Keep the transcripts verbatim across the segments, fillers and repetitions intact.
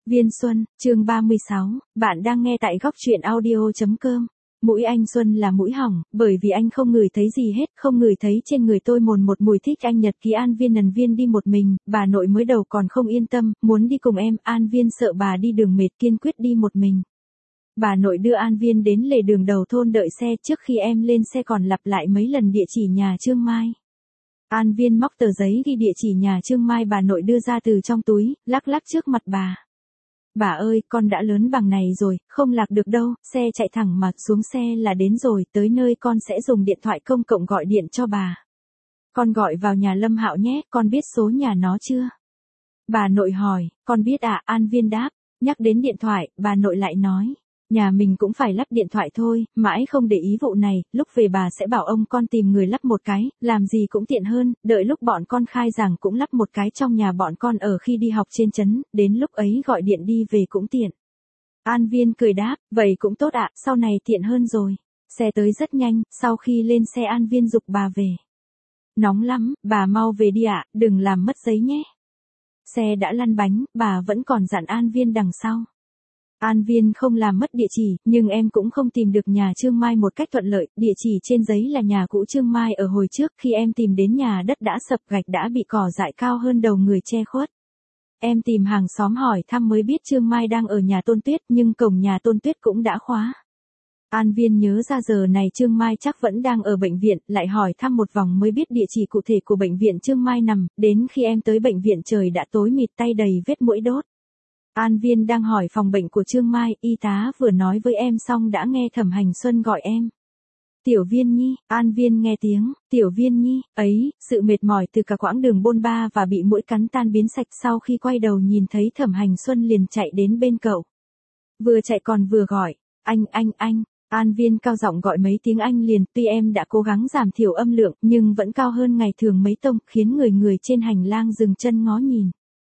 Viên Xuân, chương ba mươi sáu, bạn đang nghe tại góc truyện audio chấm com. Mũi anh Xuân là mũi hỏng, bởi vì anh không ngửi thấy gì hết, không ngửi thấy trên người tôi mồn một mùi. Thích anh nhật ký. An Viên. Nần Viên đi một mình, bà nội mới đầu còn không yên tâm, muốn đi cùng em. An Viên sợ bà đi đường mệt, kiên quyết đi một mình. Bà nội đưa An Viên đến lề đường đầu thôn đợi xe, trước khi em lên xe còn lặp lại mấy lần địa chỉ nhà Trương Mai. An Viên móc tờ giấy ghi địa chỉ nhà Trương Mai bà nội đưa ra từ trong túi, lắc lắc trước mặt bà. Bà ơi, con đã lớn bằng này rồi, không lạc được đâu, xe chạy thẳng mà xuống xe là đến rồi, tới nơi con sẽ dùng điện thoại công cộng gọi điện cho bà. Con gọi vào nhà Lâm Hạo nhé, con biết số nhà nó chưa? Bà nội hỏi, con biết à? An Viên đáp. Nhắc đến điện thoại, bà nội lại nói. Nhà mình cũng phải lắp điện thoại thôi, mãi không để ý vụ này, lúc về bà sẽ bảo ông con tìm người lắp một cái, làm gì cũng tiện hơn, đợi lúc bọn con khai giảng cũng lắp một cái trong nhà bọn con ở khi đi học trên trấn, đến lúc ấy gọi điện đi về cũng tiện. An Viên cười đáp, vậy cũng tốt ạ, sau này tiện hơn rồi. Xe tới rất nhanh, sau khi lên xe An Viên giục bà về. Nóng lắm, bà mau về đi ạ, đừng làm mất giấy nhé. Xe đã lăn bánh, bà vẫn còn dặn An Viên đằng sau. An Viên không làm mất địa chỉ, nhưng em cũng không tìm được nhà Trương Mai một cách thuận lợi, địa chỉ trên giấy là nhà cũ Trương Mai ở hồi trước, khi em tìm đến nhà đất đã sập, gạch đã bị cỏ dại cao hơn đầu người che khuất. Em tìm hàng xóm hỏi thăm mới biết Trương Mai đang ở nhà Tôn Tuyết, nhưng cổng nhà Tôn Tuyết cũng đã khóa. An Viên nhớ ra giờ này Trương Mai chắc vẫn đang ở bệnh viện, lại hỏi thăm một vòng mới biết địa chỉ cụ thể của bệnh viện Trương Mai nằm, đến khi em tới bệnh viện trời đã tối mịt, tay đầy vết muỗi đốt. An Viên đang hỏi phòng bệnh của Trương Mai, y tá vừa nói với em xong đã nghe Thẩm Hành Xuân gọi em. Tiểu Viên Nhi. An Viên nghe tiếng, Tiểu Viên Nhi, ấy, sự mệt mỏi từ cả quãng đường bôn ba và bị muỗi cắn tan biến sạch, sau khi quay đầu nhìn thấy Thẩm Hành Xuân liền chạy đến bên cậu. Vừa chạy còn vừa gọi, anh, anh, anh. An Viên cao giọng gọi mấy tiếng anh liền, tuy em đã cố gắng giảm thiểu âm lượng, nhưng vẫn cao hơn ngày thường mấy tông, khiến người người trên hành lang dừng chân ngó nhìn.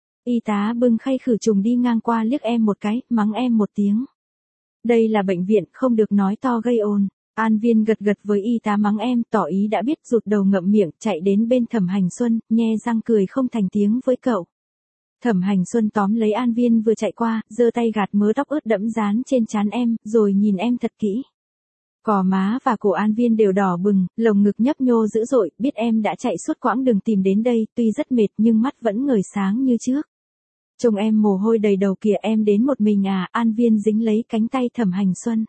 Y tá bưng khay khử trùng đi ngang qua liếc em một cái, mắng em một tiếng. Đây là bệnh viện, không được nói to gây ồn. An Viên gật gật với y tá mắng em, tỏ ý đã biết, rụt đầu ngậm miệng, chạy đến bên Thẩm Hành Xuân, nhe răng cười không thành tiếng với cậu. Thẩm Hành Xuân tóm lấy An Viên vừa chạy qua, giơ tay gạt mớ tóc ướt đẫm dán trên trán em, rồi nhìn em thật kỹ. Cò má và cổ An Viên đều đỏ bừng, lồng ngực nhấp nhô dữ dội, biết em đã chạy suốt quãng đường tìm đến đây, tuy rất mệt nhưng mắt vẫn ngời sáng như trước. Trông em mồ hôi đầy đầu kìa, em đến một mình à? An Viên dính lấy cánh tay Thẩm Hành Xuân.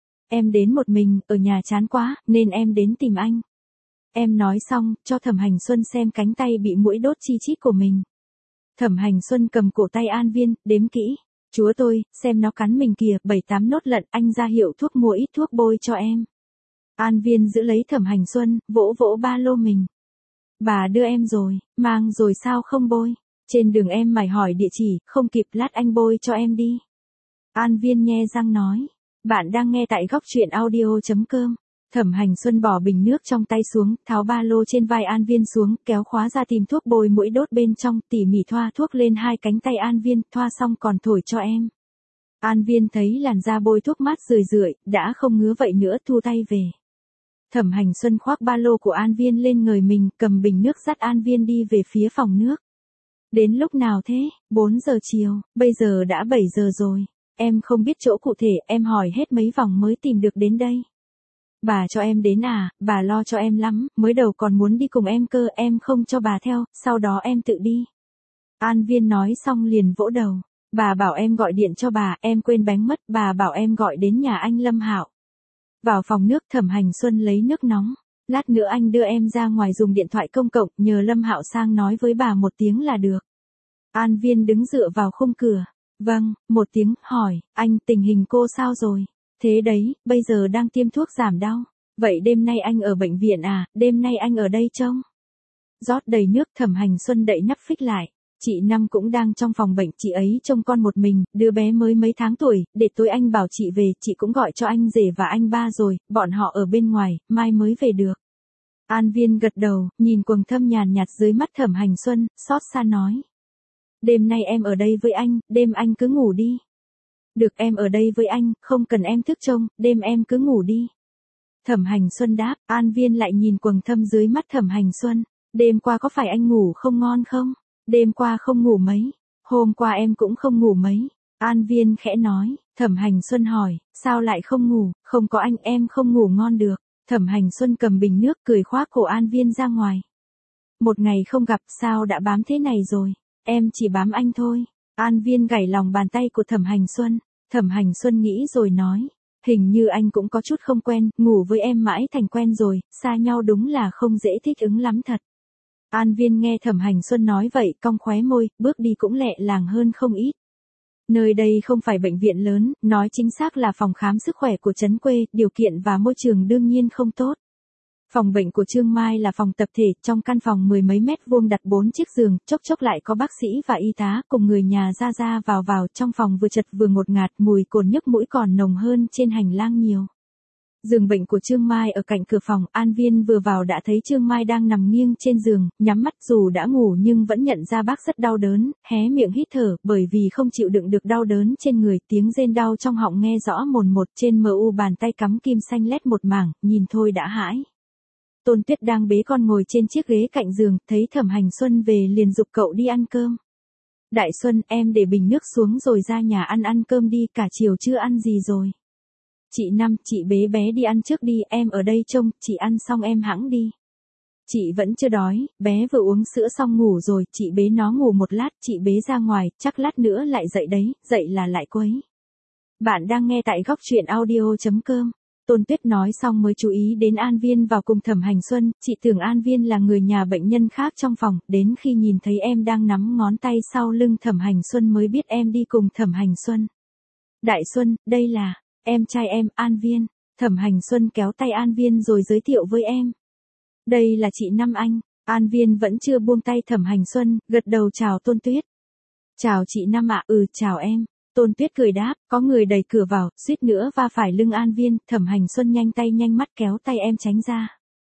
Em đến một mình, ở nhà chán quá, nên em đến tìm anh. Em nói xong, cho Thẩm Hành Xuân xem cánh tay bị muỗi đốt chi chít của mình. Thẩm Hành Xuân cầm cổ tay An Viên, đếm kỹ. Chúa tôi, xem nó cắn mình kìa, bảy tám nốt lận, anh ra hiệu thuốc mua ít thuốc bôi cho em. An Viên giữ lấy Thẩm Hành Xuân, vỗ vỗ ba lô mình. Bà đưa em rồi, mang rồi sao không bôi? Trên đường em mày hỏi địa chỉ, không kịp, lát anh bôi cho em đi. An Viên nhe răng nói. Bạn đang nghe tại góc truyện audio chấm com. Thẩm Hành Xuân bỏ bình nước trong tay xuống, tháo ba lô trên vai An Viên xuống, kéo khóa ra tìm thuốc bôi muỗi đốt bên trong, tỉ mỉ thoa thuốc lên hai cánh tay An Viên, thoa xong còn thổi cho em. An Viên thấy làn da bôi thuốc mát rười rượi, đã không ngứa vậy nữa, thu tay về. Thẩm Hành Xuân khoác ba lô của An Viên lên người mình, cầm bình nước dắt An Viên đi về phía phòng nước. Đến lúc nào thế? bốn giờ chiều, bây giờ đã bảy giờ rồi. Em không biết chỗ cụ thể, em hỏi hết mấy vòng mới tìm được đến đây. Bà cho em đến à? Bà lo cho em lắm, mới đầu còn muốn đi cùng em cơ, em không cho bà theo, sau đó em tự đi. An Viên nói xong liền vỗ đầu. Bà bảo em gọi điện cho bà, em quên bánh mất, bà bảo em gọi đến nhà anh Lâm Hạo. Vào phòng nước, Thẩm Hành Xuân lấy nước nóng. Lát nữa anh đưa em ra ngoài dùng điện thoại công cộng, nhờ Lâm Hạo sang nói với bà một tiếng là được. An Viên đứng dựa vào khung cửa. Vâng, một tiếng, hỏi, anh, tình hình cô sao rồi? Thế đấy, bây giờ đang tiêm thuốc giảm đau. Vậy đêm nay anh ở bệnh viện à? Đêm nay anh ở đây trông. Rót đầy nước, Thẩm Hành Xuân đậy nắp phích lại. Chị Năm cũng đang trong phòng bệnh, chị ấy trông con một mình, đứa bé mới mấy tháng tuổi, để tối anh bảo chị về, chị cũng gọi cho anh rể và anh ba rồi, bọn họ ở bên ngoài, mai mới về được. An Viên gật đầu, nhìn quầng thâm nhàn nhạt dưới mắt Thẩm Hành Xuân, xót xa nói. Đêm nay em ở đây với anh, đêm anh cứ ngủ đi. Được, em ở đây với anh, không cần em thức trông, đêm em cứ ngủ đi. Thẩm Hành Xuân đáp. An Viên lại nhìn quầng thâm dưới mắt Thẩm Hành Xuân. Đêm qua có phải anh ngủ không ngon không? Đêm qua không ngủ mấy. Hôm qua em cũng không ngủ mấy. An Viên khẽ nói. Thẩm Hành Xuân hỏi, sao lại không ngủ, không có anh em không ngủ ngon được. Thẩm Hành Xuân cầm bình nước cười khoác cổ An Viên ra ngoài. Một ngày không gặp sao đã bám thế này rồi, em chỉ bám anh thôi. An Viên gảy lòng bàn tay của Thẩm Hành Xuân. Thẩm Hành Xuân nghĩ rồi nói, hình như anh cũng có chút không quen, ngủ với em mãi thành quen rồi, xa nhau đúng là không dễ thích ứng lắm thật. An Viên nghe Thẩm Hành Xuân nói vậy, cong khóe môi, bước đi cũng lẹ làng hơn không ít. Nơi đây không phải bệnh viện lớn, nói chính xác là phòng khám sức khỏe của trấn quê, điều kiện và môi trường đương nhiên không tốt. Phòng bệnh của Trương Mai là phòng tập thể, trong căn phòng mười mấy mét vuông đặt bốn chiếc giường, chốc chốc lại có bác sĩ và y tá cùng người nhà ra ra vào vào, trong phòng vừa chật vừa ngột ngạt, mùi cồn nhức mũi còn nồng hơn trên hành lang nhiều. Giường bệnh của Trương Mai ở cạnh cửa phòng, An Viên vừa vào đã thấy Trương Mai đang nằm nghiêng trên giường, nhắm mắt dù đã ngủ nhưng vẫn nhận ra bác rất đau đớn, hé miệng hít thở, bởi vì không chịu đựng được đau đớn trên người, tiếng rên đau trong họng nghe rõ mồn một, trên mờ u bàn tay cắm kim xanh lét một mảng, nhìn thôi đã hãi. Tôn Tuyết đang bế con ngồi trên chiếc ghế cạnh giường, thấy Thẩm Hành Xuân về liền giục cậu đi ăn cơm. Đại Xuân, em để bình nước xuống rồi ra nhà ăn ăn cơm đi, cả chiều chưa ăn gì rồi. Chị Năm, chị bế bé đi ăn trước đi, em ở đây trông, chị ăn xong em hẵng đi. Chị vẫn chưa đói, bé vừa uống sữa xong ngủ rồi, chị bế nó ngủ một lát, chị bế ra ngoài, chắc lát nữa lại dậy đấy, dậy là lại quấy. Bạn đang nghe tại góc truyện audio chấm com. Tôn Tuyết nói xong mới chú ý đến An Viên vào cùng Thẩm Hành Xuân, chị tưởng An Viên là người nhà bệnh nhân khác trong phòng, đến khi nhìn thấy em đang nắm ngón tay sau lưng Thẩm Hành Xuân mới biết em đi cùng Thẩm Hành Xuân. Đại Xuân, đây là em trai em, An Viên. Thẩm Hành Xuân kéo tay An Viên rồi giới thiệu với em. Đây là chị Năm anh. An Viên vẫn chưa buông tay Thẩm Hành Xuân, gật đầu chào Tôn Tuyết. Chào chị Năm ạ, ừ chào em. Tôn Tuyết cười đáp, có người đẩy cửa vào, suýt nữa va phải lưng An Viên, Thẩm Hành Xuân nhanh tay nhanh mắt kéo tay em tránh ra.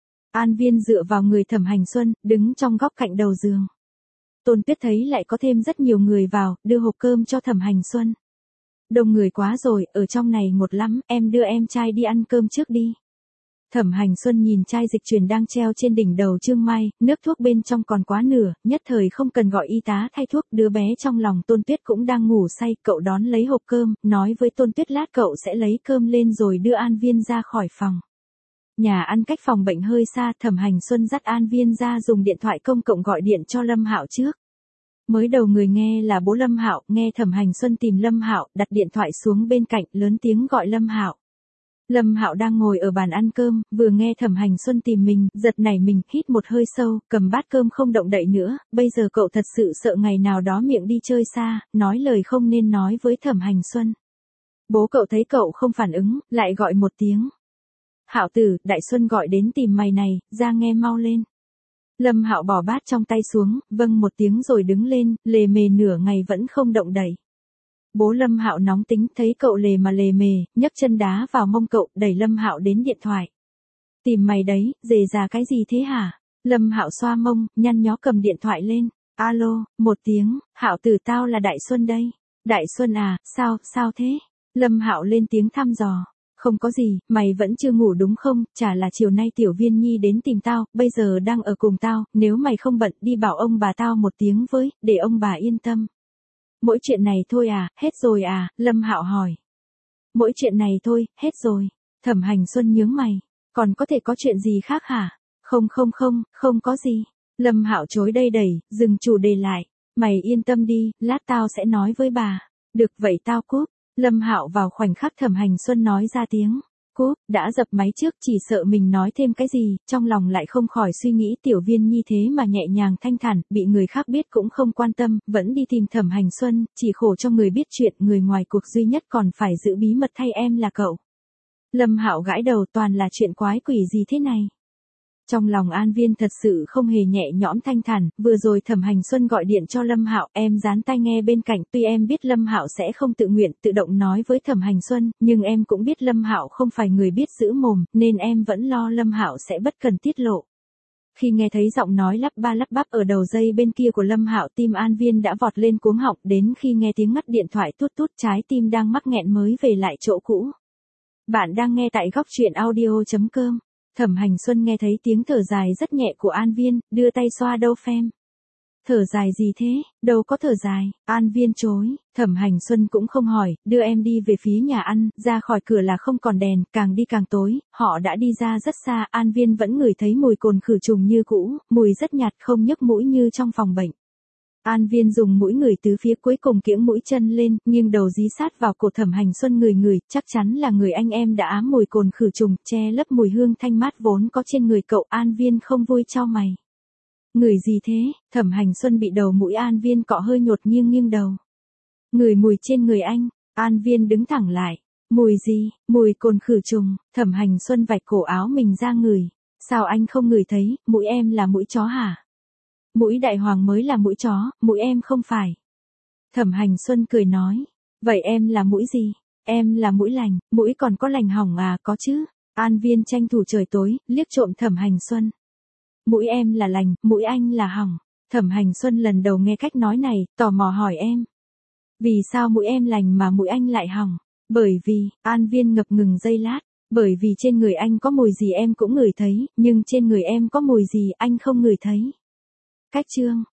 An Viên dựa vào người Thẩm Hành Xuân, đứng trong góc cạnh đầu giường. Tôn Tuyết thấy lại có thêm rất nhiều người vào, đưa hộp cơm cho Thẩm Hành Xuân. Đông người quá rồi, ở trong này ngột lắm, em đưa em trai đi ăn cơm trước đi. Thẩm Hành Xuân nhìn chai dịch truyền đang treo trên đỉnh đầu Trương Mai, nước thuốc bên trong còn quá nửa, nhất thời không cần gọi y tá thay thuốc, đứa bé trong lòng Tôn Tuyết cũng đang ngủ say, cậu đón lấy hộp cơm, nói với Tôn Tuyết lát cậu sẽ lấy cơm lên rồi đưa An Viên ra khỏi phòng. Nhà ăn cách phòng bệnh hơi xa, Thẩm Hành Xuân dắt An Viên ra dùng điện thoại công cộng gọi điện cho Lâm Hạo trước. Mới đầu người nghe là bố Lâm Hạo, nghe Thẩm Hành Xuân tìm Lâm Hạo, đặt điện thoại xuống bên cạnh, lớn tiếng gọi Lâm Hạo. Lâm Hạo đang ngồi ở bàn ăn cơm, vừa nghe Thẩm Hành Xuân tìm mình, giật nảy mình, hít một hơi sâu, cầm bát cơm không động đậy nữa, bây giờ cậu thật sự sợ ngày nào đó miệng đi chơi xa, nói lời không nên nói với Thẩm Hành Xuân. Bố cậu thấy cậu không phản ứng, lại gọi một tiếng. Hạo tử, Đại Xuân gọi đến tìm mày này, ra nghe mau lên. Lâm Hạo bỏ bát trong tay xuống, vâng một tiếng rồi đứng lên, lề mề nửa ngày vẫn không động đậy. Bố Lâm Hạo nóng tính, thấy cậu lề mà lề mề, nhấc chân đá vào mông cậu, đẩy Lâm Hạo đến điện thoại. Tìm mày đấy, dề già cái gì thế hả? Lâm Hạo xoa mông, nhăn nhó cầm điện thoại lên. Alo, một tiếng, Hạo tử tao là Đại Xuân đây. Đại Xuân à, sao, sao thế? Lâm Hạo lên tiếng thăm dò. Không có gì, mày vẫn chưa ngủ đúng không, chả là chiều nay Tiểu Viên Nhi đến tìm tao, bây giờ đang ở cùng tao, nếu mày không bận đi bảo ông bà tao một tiếng với, để ông bà yên tâm. Mỗi chuyện này thôi à, hết rồi à, Lâm Hạo hỏi. Mỗi chuyện này thôi, hết rồi. Thẩm Hành Xuân nhướng mày, còn có thể có chuyện gì khác hả? Không không không, không có gì. Lâm Hạo chối đây đẩy, dừng chủ đề lại. Mày yên tâm đi, lát tao sẽ nói với bà. Được vậy tao cúp. Lâm Hạo vào khoảnh khắc Thẩm Hành Xuân nói ra tiếng cúp, đã dập máy trước, chỉ sợ mình nói thêm cái gì, trong lòng lại không khỏi suy nghĩ Tiểu Viên Nhi thế mà nhẹ nhàng thanh thản, bị người khác biết cũng không quan tâm, vẫn đi tìm Thẩm Hành Xuân, chỉ khổ cho người biết chuyện, người ngoài cuộc duy nhất còn phải giữ bí mật thay em là cậu. Lâm Hạo gãi đầu, toàn là chuyện quái quỷ gì thế này. Trong lòng An Viên thật sự không hề nhẹ nhõm thanh thản, vừa rồi Thẩm Hành Xuân gọi điện cho Lâm Hạo, em dán tai nghe bên cạnh, tuy em biết Lâm Hạo sẽ không tự nguyện tự động nói với Thẩm Hành Xuân, nhưng em cũng biết Lâm Hạo không phải người biết giữ mồm, nên em vẫn lo Lâm Hạo sẽ bất cần tiết lộ. Khi nghe thấy giọng nói lắp ba lắp bắp ở đầu dây bên kia của Lâm Hạo, tim An Viên đã vọt lên cuống họng, đến khi nghe tiếng ngắt điện thoại tút tút, trái tim đang mắc nghẹn mới về lại chỗ cũ. Bạn đang nghe tại góc truyện audio chấm com. Thẩm Hành Xuân nghe thấy tiếng thở dài rất nhẹ của An Viên, đưa tay xoa đâu phem. Thở dài gì thế, đâu có thở dài, An Viên chối, Thẩm Hành Xuân cũng không hỏi, đưa em đi về phía nhà ăn, ra khỏi cửa là không còn đèn, càng đi càng tối, họ đã đi ra rất xa, An Viên vẫn ngửi thấy mùi cồn khử trùng như cũ, mùi rất nhạt không nhức mũi như trong phòng bệnh. An Viên dùng mũi ngửi tứ phía cuối cùng kiễng mũi chân lên, nghiêng đầu dí sát vào cổ Thẩm Hành Xuân người người, chắc chắn là người anh em đã ám mùi cồn khử trùng, che lấp mùi hương thanh mát vốn có trên người cậu. An Viên không vui chau mày. Ngửi gì thế? Thẩm Hành Xuân bị đầu mũi An Viên cọ hơi nhột nghiêng nghiêng đầu. Ngửi mùi trên người anh. An Viên đứng thẳng lại. Mùi gì? Mùi cồn khử trùng. Thẩm Hành Xuân vạch cổ áo mình ra ngửi. Sao anh không ngửi thấy? Mũi em là mũi chó hả? Mũi đại hoàng mới là mũi chó, mũi em không phải. Thẩm Hành Xuân cười nói. Vậy em là mũi gì? Em là mũi lành, mũi còn có lành hỏng à? Có chứ. An Viên tranh thủ trời tối, liếc trộm Thẩm Hành Xuân. Mũi em là lành, mũi anh là hỏng. Thẩm Hành Xuân lần đầu nghe cách nói này, tò mò hỏi em. Vì sao mũi em lành mà mũi anh lại hỏng? Bởi vì, An Viên ngập ngừng giây lát. Bởi vì trên người anh có mùi gì em cũng ngửi thấy, nhưng trên người em có mùi gì anh không ngửi thấy. Cách chương